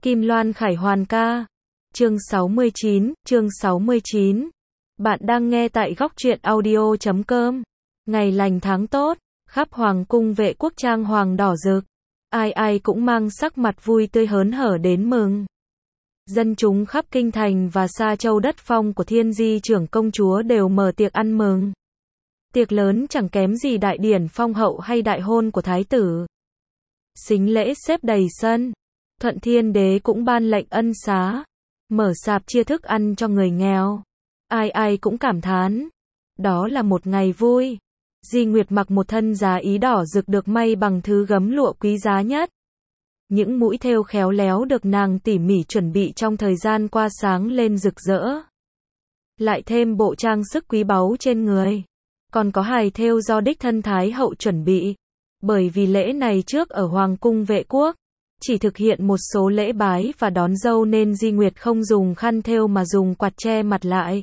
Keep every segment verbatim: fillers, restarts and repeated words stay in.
Kim Loan Khải Hoàn ca. Chương sáu mươi chín, chương sáu mươi chín. Bạn đang nghe tại góc truyện audio chấm com. Ngày lành tháng tốt, khắp hoàng cung vệ quốc trang hoàng đỏ rực. Ai ai cũng mang sắc mặt vui tươi hớn hở đến mừng. Dân chúng khắp kinh thành và xa châu đất phong của thiên di trưởng công chúa đều mở tiệc ăn mừng. Tiệc lớn chẳng kém gì đại điển phong hậu hay đại hôn của thái tử. Sính lễ xếp đầy sân. Thuận Thiên Đế cũng ban lệnh ân xá, mở sạp chia thức ăn cho người nghèo. Ai ai cũng cảm thán, đó là một ngày vui. Di Nguyệt mặc một thân giá ý đỏ rực được may bằng thứ gấm lụa quý giá nhất. Những mũi thêu khéo léo được nàng tỉ mỉ chuẩn bị trong thời gian qua sáng lên rực rỡ. Lại thêm bộ trang sức quý báu trên người, còn có hài thêu do đích thân Thái hậu chuẩn bị. Bởi vì lễ này trước ở Hoàng cung vệ quốc, chỉ thực hiện một số lễ bái và đón dâu nên Di Nguyệt không dùng khăn thêu mà dùng quạt che mặt lại.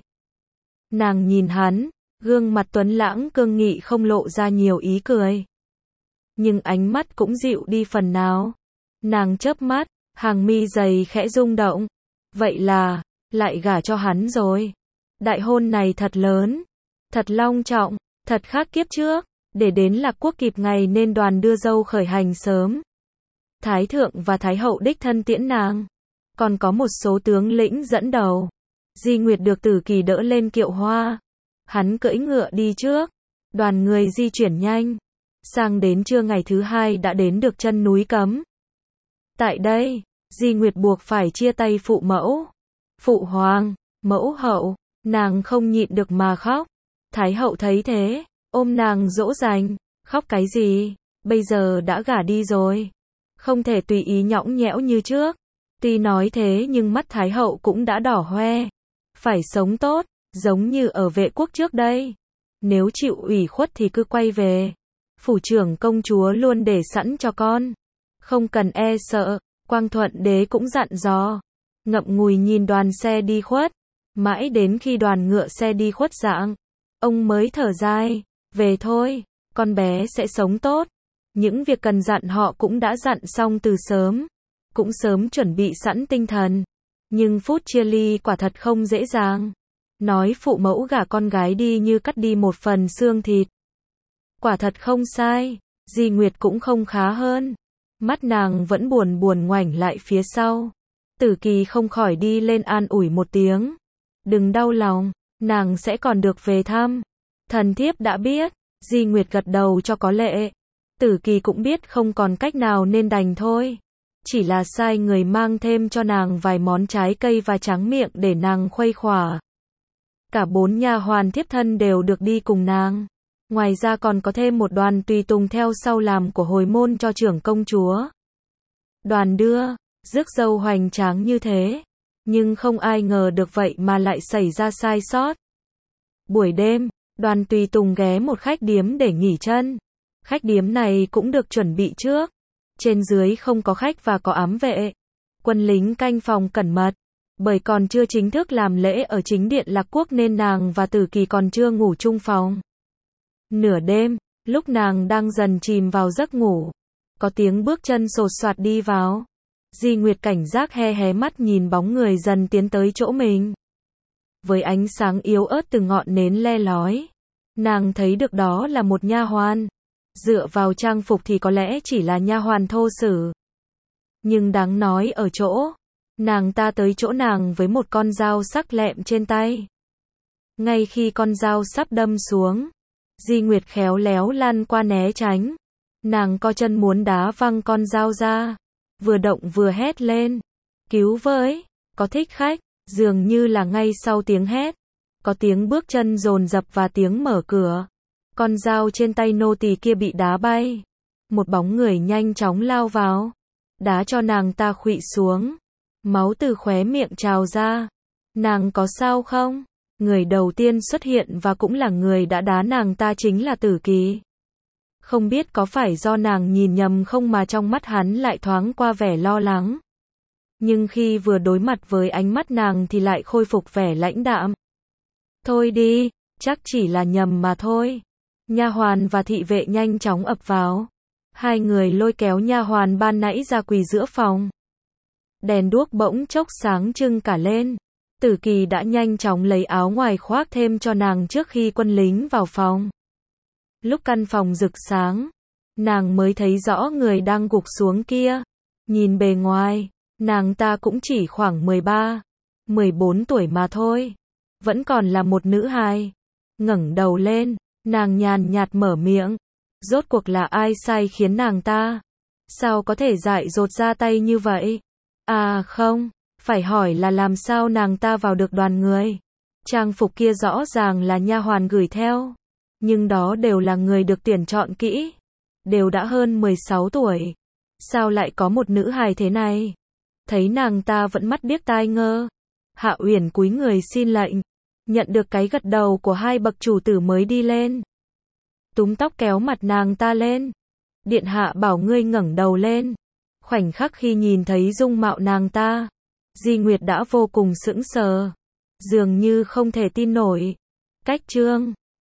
Nàng nhìn hắn, gương mặt tuấn lãng cương nghị không lộ ra nhiều ý cười. Nhưng ánh mắt cũng dịu đi phần nào. Nàng chớp mắt, hàng mi dày khẽ rung động. Vậy là, lại gả cho hắn rồi. Đại hôn này thật lớn, thật long trọng, thật khác kiếp trước. Để đến Lạc Quốc kịp ngày nên đoàn đưa dâu khởi hành sớm. Thái thượng và Thái hậu đích thân tiễn nàng. Còn có một số tướng lĩnh dẫn đầu. Di Nguyệt được Tử Kỳ đỡ lên kiệu hoa. Hắn cưỡi ngựa đi trước. Đoàn người di chuyển nhanh. Sang đến trưa ngày thứ hai đã đến được chân núi Cấm. Tại đây, Di Nguyệt buộc phải chia tay phụ mẫu, phụ hoàng, mẫu hậu. Nàng không nhịn được mà khóc. Thái hậu thấy thế, ôm nàng dỗ dành. Khóc cái gì, bây giờ đã gả đi rồi. Không thể tùy ý nhõng nhẽo như trước. Tuy nói thế nhưng mắt Thái hậu cũng đã đỏ hoe. Phải sống tốt, giống như ở vệ quốc trước đây. Nếu chịu ủy khuất thì cứ quay về. Phủ trưởng công chúa luôn để sẵn cho con. Không cần e sợ. Quang Thuận Đế cũng dặn dò. Ngậm ngùi nhìn đoàn xe đi khuất. Mãi đến khi đoàn ngựa xe đi khuất dạng, ông mới thở dài. Về thôi, con bé sẽ sống tốt. Những việc cần dặn họ cũng đã dặn xong từ sớm. Cũng sớm chuẩn bị sẵn tinh thần. Nhưng phút chia ly quả thật không dễ dàng. Nói phụ mẫu gả con gái đi như cắt đi một phần xương thịt. Quả thật không sai. Di Nguyệt cũng không khá hơn. Mắt nàng vẫn buồn buồn ngoảnh lại phía sau. Tử Kỳ không khỏi đi lên an ủi một tiếng. Đừng đau lòng, nàng sẽ còn được về thăm. Thần thiếp đã biết. Di Nguyệt gật đầu cho có lệ. Tử Kỳ cũng biết không còn cách nào nên đành thôi. Chỉ là sai người mang thêm cho nàng vài món trái cây và tráng miệng để nàng khuây khỏa. Cả bốn nha hoàn thiếp thân đều được đi cùng nàng. Ngoài ra còn có thêm một đoàn tùy tùng theo sau làm của hồi môn cho trưởng công chúa. Đoàn đưa, rước dâu hoành tráng như thế. Nhưng không ai ngờ được vậy mà lại xảy ra sai sót. Buổi đêm, đoàn tùy tùng ghé một khách điếm để nghỉ chân. Khách điếm này cũng được chuẩn bị trước. Trên dưới không có khách và có ám vệ. Quân lính canh phòng cẩn mật. Bởi còn chưa chính thức làm lễ ở chính điện Lạc Quốc nên nàng và Tử Kỳ còn chưa ngủ chung phòng. Nửa đêm, lúc nàng đang dần chìm vào giấc ngủ, có tiếng bước chân sột soạt đi vào. Di Nguyệt cảnh giác he hé mắt nhìn bóng người dần tiến tới chỗ mình. Với ánh sáng yếu ớt từ ngọn nến le lói, nàng thấy được đó là một nha hoàn. Dựa vào trang phục thì có lẽ chỉ là nha hoàn thô sử. Nhưng đáng nói ở chỗ, nàng ta tới chỗ nàng với một con dao sắc lẹm trên tay. Ngay khi con dao sắp đâm xuống, Di Nguyệt khéo léo lăn qua né tránh. Nàng co chân muốn đá văng con dao ra. Vừa động vừa hét lên. Cứu với, có thích khách. Dường như là ngay sau tiếng hét, có tiếng bước chân dồn dập và tiếng mở cửa. Con dao trên tay nô tỳ kia bị đá bay. Một bóng người nhanh chóng lao vào, đá cho nàng ta khuỵu xuống. Máu từ khóe miệng trào ra. Nàng có sao không? Người đầu tiên xuất hiện và cũng là người đã đá nàng ta chính là Tử Kỳ. Không biết có phải do nàng nhìn nhầm không mà trong mắt hắn lại thoáng qua vẻ lo lắng. Nhưng khi vừa đối mặt với ánh mắt nàng thì lại khôi phục vẻ lãnh đạm. Thôi đi, chắc chỉ là nhầm mà thôi. Nha hoàn và thị vệ nhanh chóng ập vào. Hai người lôi kéo nha hoàn ban nãy ra quỳ giữa phòng. Đèn đuốc bỗng chốc sáng trưng cả lên. Tử Kỳ đã nhanh chóng lấy áo ngoài khoác thêm cho nàng trước khi quân lính vào phòng. Lúc căn phòng rực sáng, nàng mới thấy rõ người đang gục xuống kia. Nhìn bề ngoài, nàng ta cũng chỉ khoảng mười ba, mười bốn tuổi mà thôi. Vẫn còn là một nữ hài. Ngẩng đầu lên, nàng nhàn nhạt mở miệng. Rốt cuộc là ai sai khiến nàng ta? Sao có thể dại dột ra tay như vậy? À không, phải hỏi là làm sao nàng ta vào được đoàn người. Trang phục kia rõ ràng là nha hoàn gửi theo. Nhưng đó đều là người được tuyển chọn kỹ. Đều đã hơn mười sáu tuổi. Sao lại có một nữ hài thế này? Thấy nàng ta vẫn mắt điếc tai ngơ. Hạ Uyển cúi người xin lệnh. Nhận được cái gật đầu của hai bậc chủ tử mới đi lên. Túm tóc kéo mặt nàng ta lên. Điện hạ bảo ngươi ngẩng đầu lên. Khoảnh khắc khi nhìn thấy dung mạo nàng ta, Di Nguyệt đã vô cùng sững sờ. Dường như không thể tin nổi. Cách chương